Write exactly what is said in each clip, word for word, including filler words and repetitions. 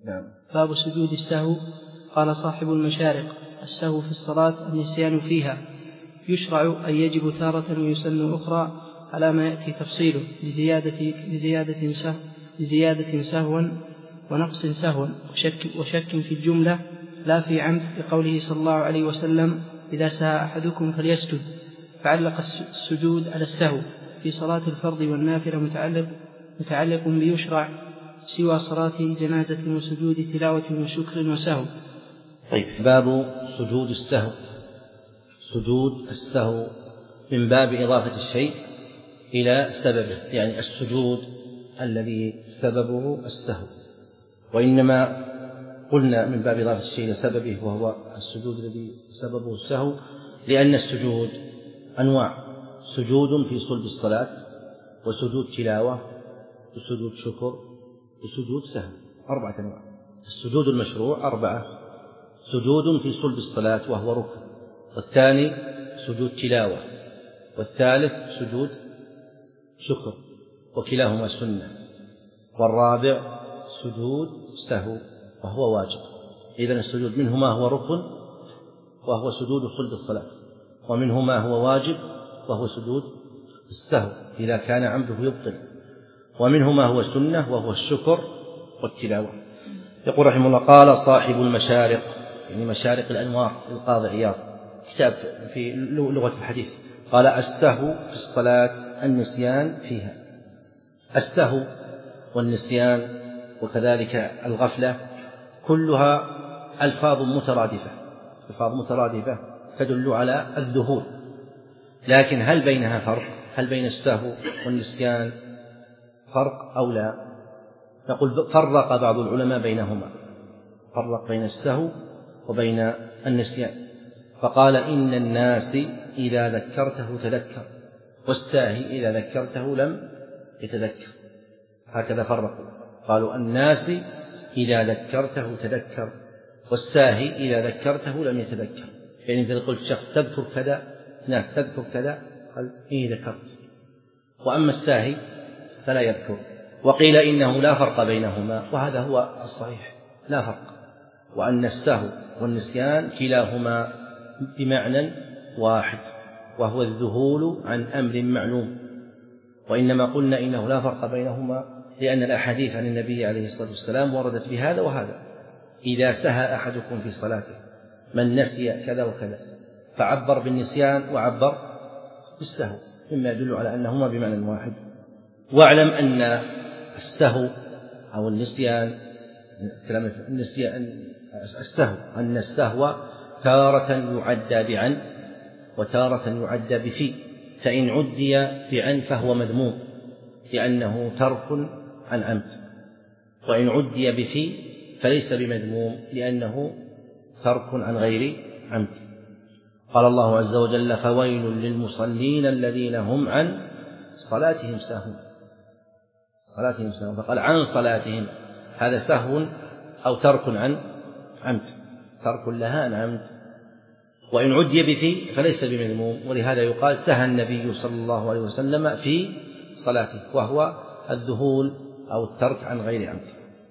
نعم. باب سجود السهو. قال صاحب المشارق: السهو في الصلاة النسيان فيها، يشرع أن يجب تارة ويسن أخرى على ما يأتي تفصيله لزيادة, لزيادة, سهو لزيادة سهوا ونقص سهوا وشك, وشك في الجملة لا في عمد، لقوله صلى الله عليه وسلم: إذا سهى أحدكم فليسجد. فعلق السجود على السهو في صلاة الفرض والنافلة متعلق, متعلق بيشرع سوى صلاة جنازة وسجود تلاوة وشكر وسهو. طيب. باب سجود السهو. سجود السهو من باب إضافة الشيء إلى سببه، يعني السجود الذي سببه السهو، وإنما قلنا من باب إضافة الشيء إلى سببه وهو السجود الذي سببه السهو لأن السجود أنواع: سجود في صلب الصلاة، وسجود تلاوة، وسجود شكر، وسجود سهو، أربعة أنواع. السجود المشروع أربعة: سجود في صلب الصلاة وهو ركن، والثاني سجود تلاوة، والثالث سجود شكر وكلاهما سنة، والرابع سجود سهو وهو واجب. إذن السجود منه ما هو ركن وهو سجود صلب الصلاة، ومنه ما هو واجب وهو سجود السهو إذا كان عمده يبطل، ومنه ما هو سنة وهو الشكر والتلاوة. يقول رحمه الله: قال صاحب المشارق، يعني مشارق الأنوار القاضي عياض، كتاب في لغة الحديث، قال: السهو في الصلاة النسيان فيها. السهو والنسيان وكذلك الغفلة كلها ألفاظ مترادفة، ألفاظ مترادفة تدل على الذهول، لكن هل بينها فرق؟ هل بين السهو والنسيان فرق أو لا؟ نقول فرق بعض العلماء بينهما، فرق بين السهو وبين النسيان، فقال: إن الناس إذا ذكرته تذكر، والساهي إذا ذكرته لم يتذكر. هكذا فرقوا، قالوا: الناس إذا ذكرته تذكر، والساهي إذا ذكرته لم يتذكر. يعني إذا قلت شخص تذكر كذا، ناس تذكر كذا، قال: إيه ذكرت. وأما الساهي فلا يذكر. وقيل إنه لا فرق بينهما، وهذا هو الصحيح، لا فرق، وأن السهو والنسيان كلاهما بمعنى واحد، وهو الذهول عن أمر معلوم. وإنما قلنا إنه لا فرق بينهما لأن الأحاديث عن النبي عليه الصلاة والسلام وردت بهذا وهذا: إذا سهى أحدكم في صلاته، من نسي كذا وكذا، فعبر بالنسيان وعبر بالسهو، مما يدل على أنهما بمعنى واحد. واعلم أن السهو أو النسيان، كلام النسيان السهو، أن السهو تارة يعدى بعن وتارة يعدى بفي، فإن عدي بعن فهو مذموم لأنه ترك عن عمد، وإن عدي بفي فليس بمذموم لأنه ترك عن غير عمد. قال الله عز وجل: فويل للمصلين الذين هم عن صلاتهم ساهون. صلاتهم ساهون، فقال عن صلاتهم، هذا سهو أو ترك عن عمد، ترك لها عن عمد. وإن عدي بفي فليس بمذموم، ولهذا يقال: سهى النبي صلى الله عليه وسلم في صلاته، وهو الذهول أو الترك عن غير عمد.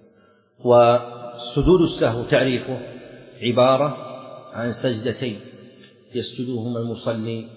وسجود السهو تعريفه عبارة عن سجدتين يسجدهما المصلي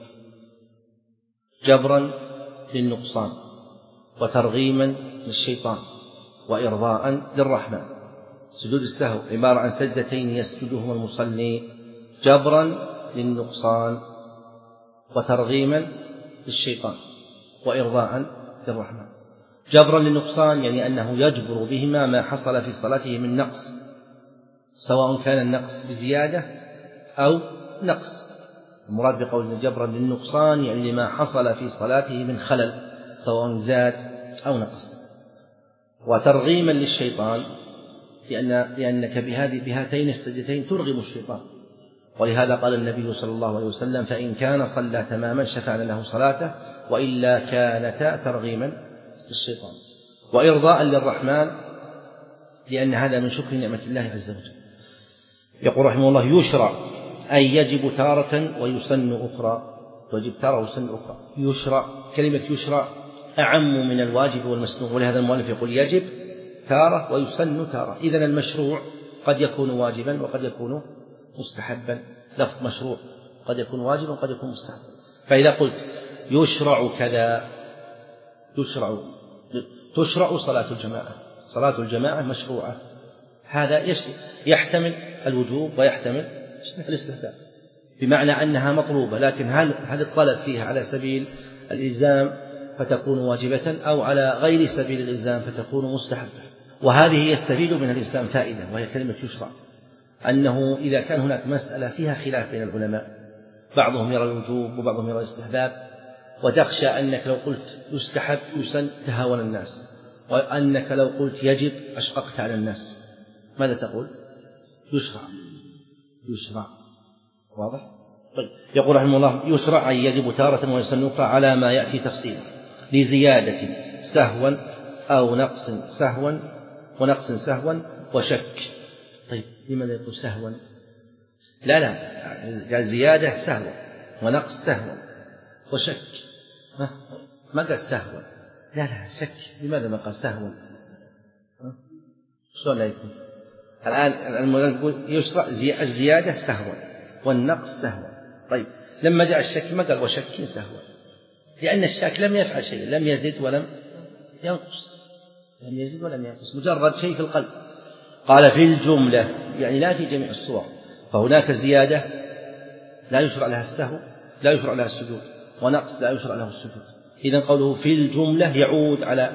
جبرا للنقصان وترغيما للشيطان وإرضاء للرحمن. سجود السهو عبارة عن سجدتين يسجدهما المصلي جبرا للنقصان وترغيما للشيطان وإرضاء للرحمن. جبرا للنقصان يعني أنه يجبر بهما ما حصل في صلاته من نقص، سواء كان النقص بزيادة أو نقص. المراد بقول جبرا للنقصان يعني لما حصل في صلاته من خلل، سواء زاد أو نقص. وترغيما للشيطان لأن لأنك بهذه بهاتين السجدتين ترغم الشيطان، ولهذا قال النبي صلى الله عليه وسلم: فإن كان صلى تماما شفعنا له صلاته، وإلا كانتا ترغيما للشيطان. وإرضاء للرحمن لأن هذا من شكر نعمة الله عز وجل. يقول رحمه الله: يشرع أي يجب تارة ويسن أخرى، ويجب تارة ويسن أخرى. يشرع، كلمة يشرع أعم من الواجب والمسنون، ولهذا المؤلف يقول يجب تارة ويسن تارة. إذن المشروع قد يكون واجبا وقد يكون مستحبا. لفظ مشروع قد يكون واجبا وقد يكون مستحبا. فإذا قلت يشرع كذا، يشرع تشرع صلاة الجماعة، صلاة الجماعة مشروعة، هذا يحتمل الوجوب ويحتمل الاستحباب، بمعنى أنها مطلوبة، لكن هل هل الطلب فيها على سبيل الإلزام فتكون واجبة أو على غير سبيل الإلزام فتكون مستحبة. وهذه يستفيد منها الإنسان فائدة، وهي كلمة يشرع، أنه إذا كان هناك مسألة فيها خلاف بين العلماء، بعضهم يرى الوجوب وبعضهم يرى الاستحباب، وتخشى أنك لو قلت يستحب يسن تهاون الناس، وأنك لو قلت يجب أشققت على الناس، ماذا تقول؟ يشرع يشرع واضح؟ طيب. يقول رحمه الله يشرع أي يجب تارة ويسن أخرى على ما يأتي تفصيله، لزيادة سهوا أو نقص سهوا ونقص سهوا وشك. طيب لماذا يقول سهوا؟ لا لا قال زيادة سهوا ونقص سهوا وشك، ما, ما قال سهوا، لا لا شك، لماذا ما قال سهوا؟ شلون لا يكون؟ الآن المؤلف يقول يشرع الزيادة سهوا والنقص سهوا. طيب لما جاء الشك ما قال وشك سهوا، لأن الشاك لم يفعل شيء، لم يزد ولم ينقص، لم يزد ولم ينقص، مجرد شيء في القلب. قال في الجملة يعني لا في جميع الصور، فهناك الزيادة لا يشرع لها السهو، لا يشرع لها السجود، ونقص لا يشرع له السجود. إذن قوله في الجملة يعود على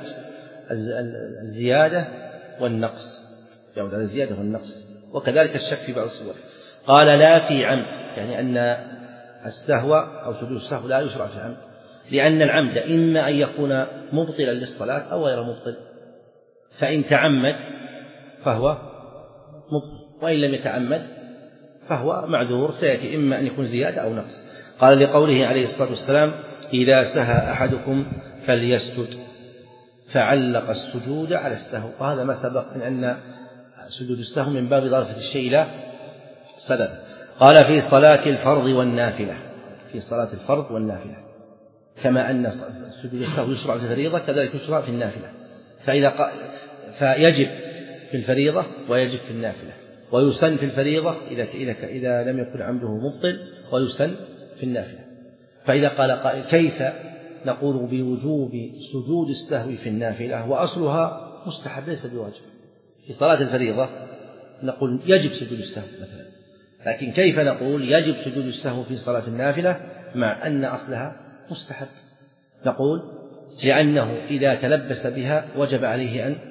الزيادة والنقص، يعود على الزيادة والنقص، وكذلك الشك في بعض الصور. قال لا في عمد، يعني أن السهو أو سجود السهو لا يشرع في عمد، لأن العمد إما أن يكون مبطلا للصلاة أو غير مبطل، فإن تعمد فهو مبطل، وإن لم يتعمد فهو معذور، سيأتي إما أن يكون زيادة أو نقص. قال لقوله عليه الصلاة والسلام إذا سهى أحدكم فليسجد، فعلق السجود على السهو، وهذا ما سبق من أن سجود السهو من باب إضافة الشيء إلى سبب. قال في صلاة الفرض والنافلة، في صلاة الفرض والنافلة، كما أن سجود السهو يشرع في الفريضة كذلك يشرع في النافلة، فإذا ق... فيجب في الفريضة ويجب في النافلة، ويسن في الفريضة إذا إذا إذا لم يكن عمده مبطل، ويسن في النافلة. فإذا قال قائل كيف نقول بوجوب سجود السهو في النافلة وأصلها مستحب ليس بواجب؟ في صلاة الفريضة نقول يجب سجود السهو مثلا، لكن كيف نقول يجب سجود السهو في صلاة النافلة مع أن أصلها مستحب؟ نقول لأنه إذا تلبس بها وجب عليه أن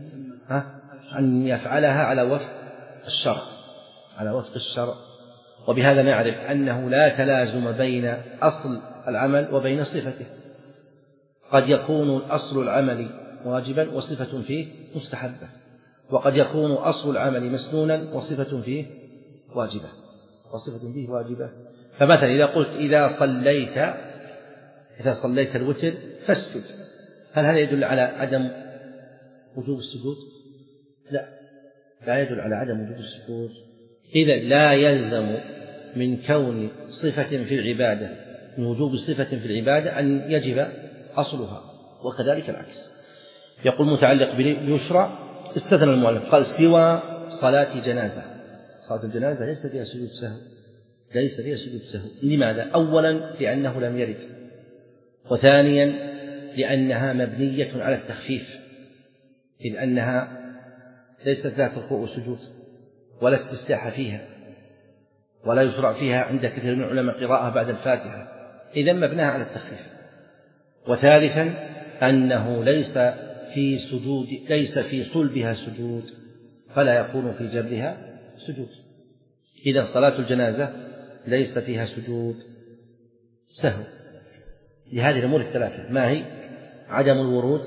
أن يفعلها على وفق الشرع، على وفق الشرع. وبهذا نعرف أنه لا تلازم بين أصل العمل وبين صفته، قد يكون أصل العمل واجبا وصفة فيه مستحبة، وقد يكون أصل العمل مسنونا وصفة فيه واجبة وصفة فيه واجبة. فمثلا إذا قلت إذا صليت إذا صليت الوتر فاسجد، هل هذا يدل على عدم وجوب السجود؟ لا، لا يدل على عدم وجوب السجود. إذا لا يلزم من كون صفة في العبادة، من وجوب صفة في العبادة أن يجب أصلها، وكذلك العكس. يقول متعلق بيشرع استثنى المؤلف قال سوى صلاة جنازة، صلاة الجنازة ليس فيها سجود سهو، ليس فيها سجود سهو. لماذا؟ أولا لأنه لم يرد، وثانيا لأنها مبنية على التخفيف، إذ أنها ليست ذات ركوع وسجود ولا استفتاح فيها، ولا يشرع فيها عند كثير من العلماء قراءة بعد الفاتحة، إذن مبناها على التخفيف. وثالثا أنه ليس في سجود ليس في صلبها سجود، فلا يكون في جبرها سجود. إذا صلاة الجنازة ليس فيها سجود سهو لهذه الأمور الثلاثة. ما هي؟ عدم الورود،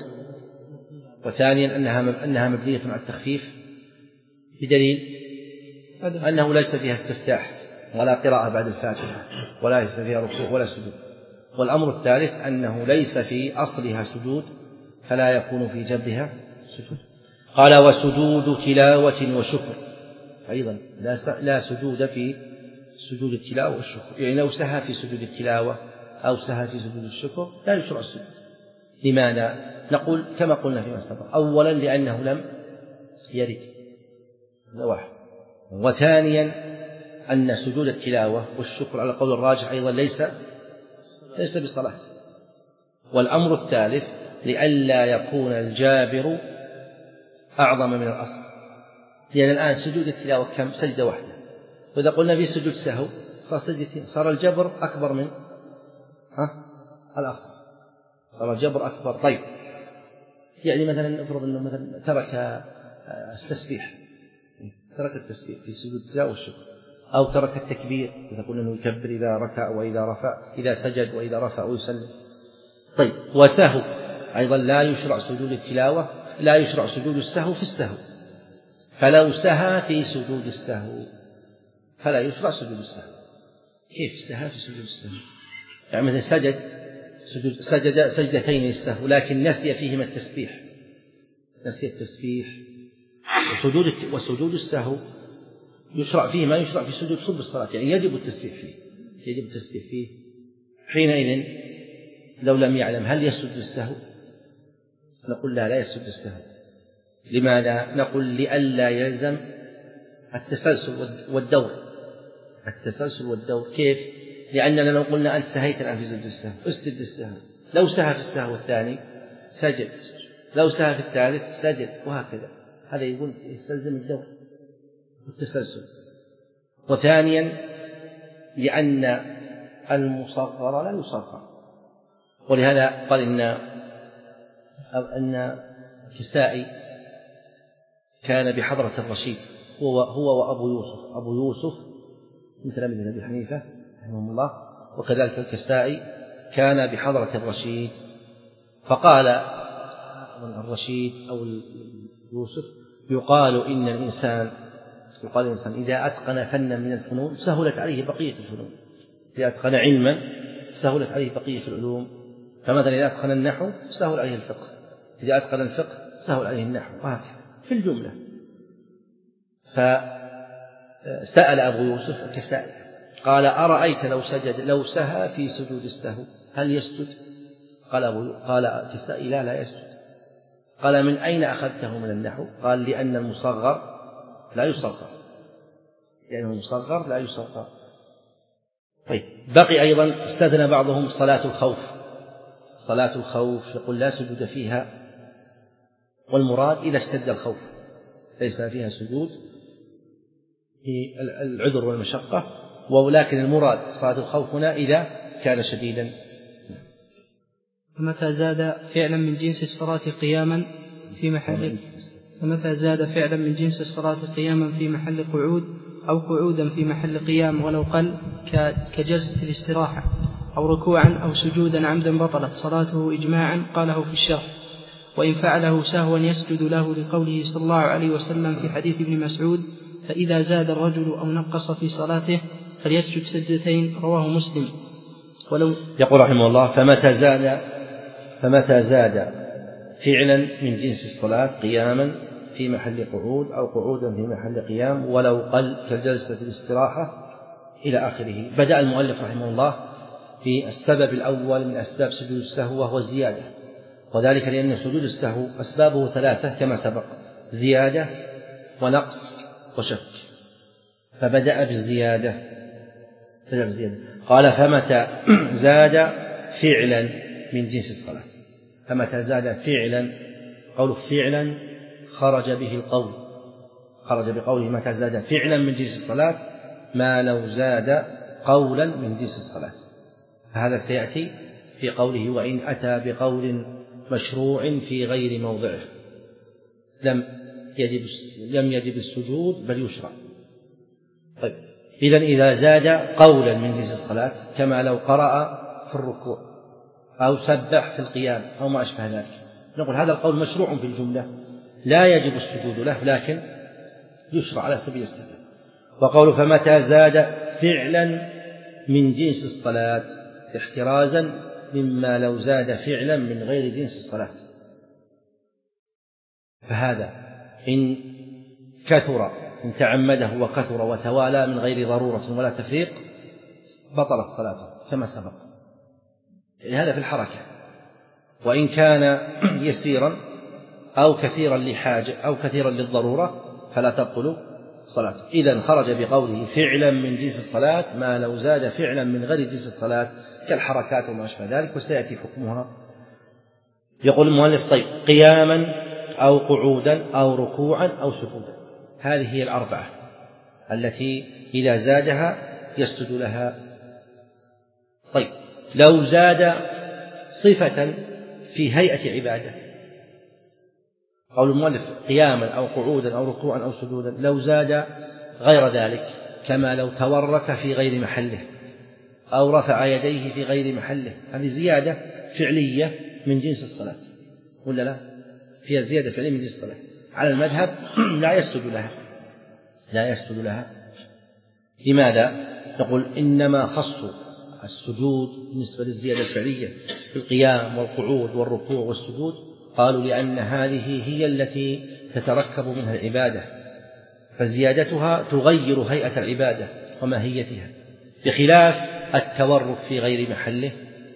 وثانيا أنها أنها مبنية على التخفيف، بدليل أنه ليس فيها استفتاح ولا قراءة بعد الفاتحة ولا ليس فيها ركوع ولا سجود. والأمر الثالث أنه ليس في أصلها سجود، فلا يكون في جبهها سجود. قال وسجود تلاوة وشكر، أيضا لا سجود في سجود التلاوة والشكر، يعني لو سهى في سجود التلاوة أو سهى في سجود الشكر لا يشرع السجود. لماذا؟ نقول كما قلنا فيما سبق، أولا لأنه لم يرد، هذا واحد. وثانيا أن سجود التلاوة والشكر على القول الراجح أيضا ليس ليس بصلاة. والأمر الثالث لئلا يكون الجابر أعظم من الأصل، لأن الآن سجود التلاوة كم؟ سجدة واحدة، وإذا قلنا في سجود سهو صار سجدتين، صار الجبر أكبر من ها الأصل، صار الجبر أكبر. طيب يعني مثلا نفرض أنه مثلا ترك التسبيح، ترك التسبيح في سجود التلاوة والشكر، أو ترك التكبير، إذا قلنا أنه يكبر إذا ركع وإذا رفع، إذا سجد وإذا رفع ويسلم. طيب وسهو أيضا لا يشرع سجود التلاوة، لا يشرع سجود السهو في السهو، فلو سهى في سجود السهو فلا يشرع سجود السهو. كيف سهى في سجود السهو؟ يعني مثلا سجد سجد, سجد سجدتين للسهو لكن نسي فيهما التسبيح، نسي التسبيح. وسجود وسجود السهو يشرع فيه ما يشرع في سجود صلب الصلاة، يعني يجب التسبيح فيه، يجب التسبيح فيه. حينئذ لو لم يعلم هل يسجد السهو؟ نقول لا لا يسجد السهو. لماذا؟ نقول لئلا يلزم التسلسل والدور، التسلسل والدور. كيف؟ لأننا لو قلنا أنت سهيت الآن في سجود السهو اسجد السهو، لو سهى في السهو الثاني سجد، لو سهى في الثالث سجد، وهكذا. هذا يقول يستلزم الدور والتسلسل. وثانيا لأن المصغر لا يصغر، ولهذا قال إن أن الكسائي كان بحضرة الرشيد هو هو وأبو يوسف، أبو يوسف من تلاميذ أبي حنيفة رحمه الله، وكذلك الكسائي كان بحضرة الرشيد، فقال الرشيد أو يوسف يقال إن الإنسان يقال الإنسان إذا أتقن فنا من الفنون سهلت عليه بقية الفنون، إذا أتقن علما سهلت عليه بقية العلوم. فمثلا إذا أتقن النحو سهل عليه الفقه، إذا أتقن الفقه سهل عليه النحو، وهكذا في الجملة. فسأل أبو يوسف الكسائي قال أرأيت لو سجد لو سهى في سجود السهو هل يسجد؟ قال أبو قال الكسائي لا لا يسجد. قال من أين أخذته من النحو؟ قال لأن المصغر لا يصغر، لأنه المصغر لا يصغر. طيب بقي أيضا استثنى بعضهم صلاة الخوف، صلاة الخوف يقول لا سجود فيها، والمراد إذا اشتد الخوف ليس فيها سجود في العذر والمشقة، ولكن المراد صلاة الخوف هنا إذا كان شديدا. فمتى زاد فعلا من جنس الصلاة قياما في محل فمتى زاد فعلا من جنس الصلاة قياما في محل قعود أو قعودا في محل قيام ولو قل كجلسة الاستراحة أو ركوعا أو سجودا عمدا بطلت صلاته إجماعا، قاله في الشرح. وإن فعله سهوا يسجد له لقوله صلى الله عليه وسلم في حديث ابن مسعود فإذا زاد الرجل أو نقص في صلاته فليسجد سجدتين، رواه مسلم. ولو يقول رحمه الله فمتى زاد فمتى زاد فعلا من جنس الصلاة قياما في محل قعود أو قعودا في محل قيام ولو قل كجلسة الاستراحة إلى آخره. بدأ المؤلف رحمه الله في السبب الأول من أسباب سجود السهو وهو الزيادة، وذلك لأن سجود السهو أسبابه ثلاثة كما سبق: زيادة ونقص وشك. فبدأ بالزيادة بدأ بالزيادة قال فمتى زاد فعلا من جنس الصلاة. فمتى زاد فعلا، قوله فعلا خرج به القول، خرج بقوله متى زاد فعلا من جنس الصلاة ما لو زاد قولا من جنس الصلاة. فهذا سيأتي في قوله وإن أتى بقول مشروع في غير موضعه لم يجب لم يجب السجود بل يشرع. طيب إذن إذا زاد قولا من جنس الصلاة كما لو قرأ في الركوع أو سبح في القيام أو ما أشبه ذلك، نقول هذا القول مشروع في الجملة لا يجب السجود له لكن يشرع على سبيل الاستحباب. وقول فمتى زاد فعلا من جنس الصلاة احترازا مما لو زاد فعلا من غير جنس الصلاة، فهذا إن كثر إن تعمده وكثر وتوالى من غير ضرورة ولا تفريق بطلت صلاته كما سبق. هذا في الحركة. وإن كان يسيرا أو كثيرا لحاجة أو كثيرا للضرورة فلا تبطل صلاته. إذن خرج بقوله فعلا من جنس الصلاة ما لو زاد فعلا من غير جنس الصلاة كالحركات وما أشبه ذلك، وسيأتي حكمها. يقول المؤلف طيب قياما أو قعودا أو ركوعا أو سجودا، هذه هي الأربعة التي إذا زادها يسجد لها. طيب لو زاد صفة في هيئة عبادة، قول المؤلف قياما أو قعودا أو ركوعا أو سجودا، لو زاد غير ذلك كما لو تورك في غير محله أو رفع يديه في غير محله، هذه زيادة فعلية من جنس الصلاة ولا لا؟ فيها زيادة فعلية من جنس الصلاة. على المذهب لا يسجد لها لا يسجد لها لماذا؟ نقول إنما خصوا السجود بالنسبة للزيادة الفعلية في القيام والقعود والركوع والسجود، قالوا لأن هذه هي التي تتركب منها العبادة، فزيادتها تغير هيئة العبادة وماهيتها، بخلاف التورك في غير محله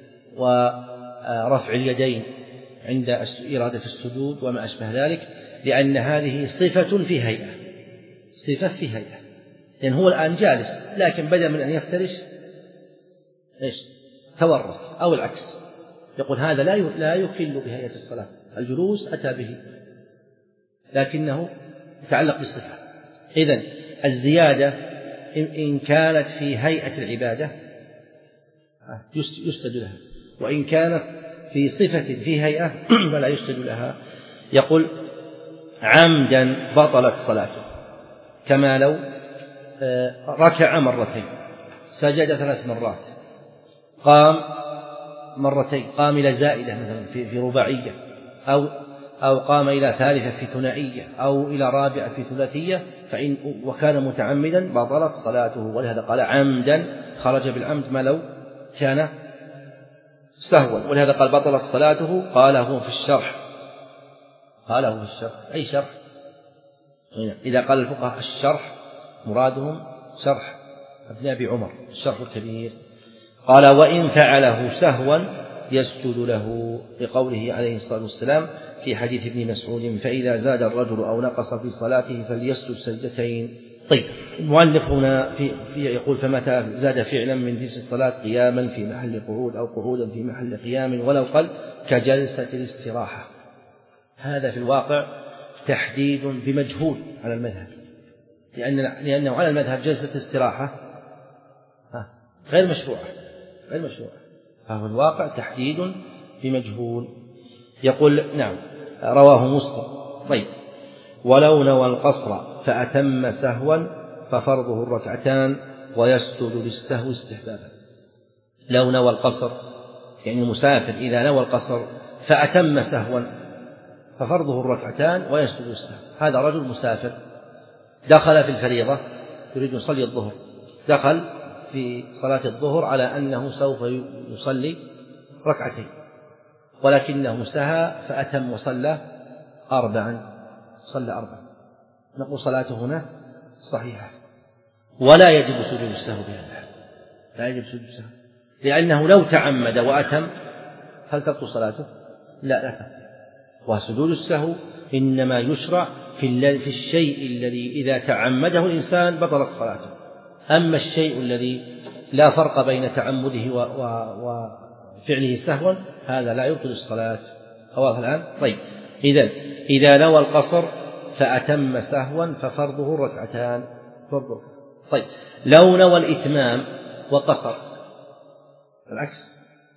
ورفع اليدين عند إرادة السجود وما أشبه ذلك، لأن هذه صفة في هيئة صفة في هيئة لأن هو الآن جالس، لكن بدل من أن يفترش إيش تورك أو العكس، يقول هذا لا لا يخل بهيئة الصلاة، الجلوس أتى به لكنه يتعلق بالصفة. إذن الزيادة إن كانت في هيئة العبادة يسجد لها، وإن كانت في صفة في هيئة فلا يسجد لها. يقول عمدا بطلت صلاته، كما لو ركع مرتين سجد ثلاث مرات قام مرتين، قام إلى زائدة مثلا في رباعية أو أو قام إلى ثالثة في ثنائية أو إلى رابعة في ثلاثية، فإن وكان متعمدا بطلت صلاته. ولهذا قال عمدا، خرج بالعمد ما لو كان سهوا، ولهذا قال بطلت صلاته. قال هو في الشرح قال هو في الشرح أي شرح؟ إذا قال الفقهاء الشرح مرادهم شرح ابن أبي عمر الشرح الكبير. قال وإن فعله سهوا يسجد له، بقوله عليه الصلاة والسلام في حديث ابن مسعود فإذا زاد الرجل أو نقص في صلاته فليسجد سجدتين. طيب المؤلف هنا في في يقول فمتى زاد فعلا من جنس الصلاة قياما في محل قعود أو قعودا في محل قيام ولو قل كجلسة الاستراحة، هذا في الواقع تحديد بمجهول على المذهب، لأن لأنه على المذهب جلسة استراحة غير مشروعة غير مشروعة فهو الواقع تحديد بمجهول. يقول نعم رواه مسلم. طيب ولو نوى القصر فأتم سهوا ففرضه الركعتان ويسجد للسهو استحبابا. لو نوى القصر يعني المسافر إذا نوى القصر فأتم سهوا ففرضه الركعتان ويسجد للسهو. هذا رجل مسافر دخل في الفريضة يريد يصلي الظهر، دخل في صلاة الظهر على أنه سوف يصلي ركعتين ولكنه سهى فأتم وصلى أربعا صلى أربعا، نقول صلاته هنا صحيحة ولا يجب سجود السهو بهذا الحال، لا يجب سجود السهو، لأنه لو تعمد وأتم هل تبطل صلاته؟ لا لا تبطل. وسجود السهو إنما يشرع في الشيء الذي إذا تعمده الإنسان بطلت صلاته، أما الشيء الذي لا فرق بين تعمده وفعله سهوا هذا لا يبطل الصلاة. واضح الآن؟ طيب إذن إذا نوى القصر فأتم سهوا ففرضه ركعتان فرضه. طيب لو نوى الإتمام وقصر العكس،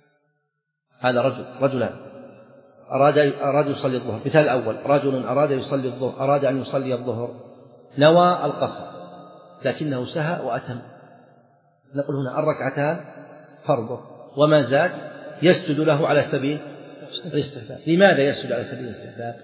هذا رجل رجلان أراد أراد يصلي الظهر، مثال الأول رجل أراد يصلي الظهر أراد أن يصلي الظهر نوى القصر لكنه سهى وأتم، نقول هنا الركعتان فرضه وما زاد يسجد له على سبيل الاستحباب. لماذا يسجد على سبيل الاستحباب؟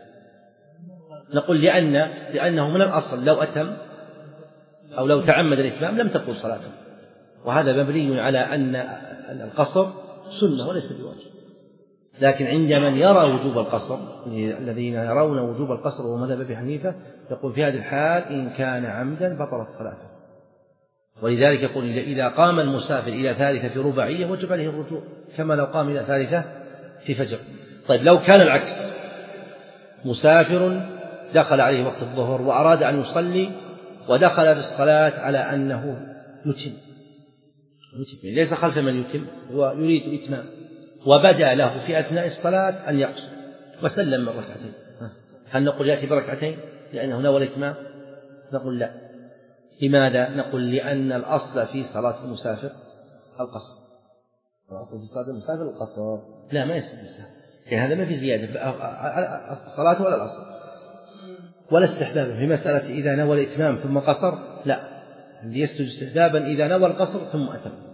نقول لأن لأنه من الأصل لو أتم أو لو تعمد الإتمام لم تبطل صلاته، وهذا مبني على أن القصر سنة وليس بواجب. لكن عند من يرى وجوب القصر، الذين يرون وجوب القصر وهو مذهب أبي حنيفة، يقول في هذه الحال إن كان عمدا بطلت صلاته. ولذلك يقول إذا قام المسافر إلى ثالثة في رباعية وجب عليه الرجوع كما لو قام إلى ثالثة في فجر. طيب لو كان العكس، مسافر دخل عليه وقت الظهر وأراد أن يصلي ودخل في الصلاة على أنه يتم، ليس خلف من يتم، هو يريد الإتمام، وبدأ له في أثناء الصلاة أن يقصر وسلم من ركعتين، هل نقول يأتي بركعتين لأنه نوى الإتمام؟ نقول لا. لماذا؟ نقول لأن الأصل في صلاة المسافر القصر، الأصل في صلاة المسافر القصر، لا ما يسجد السهو، يعني هذا ما في زيادة صلاته ولا الأصل ولا استحبابه. في مسألة إذا نوى الإتمام ثم قصر لا، يسجد استحبابا إذا نوى القصر ثم أتم.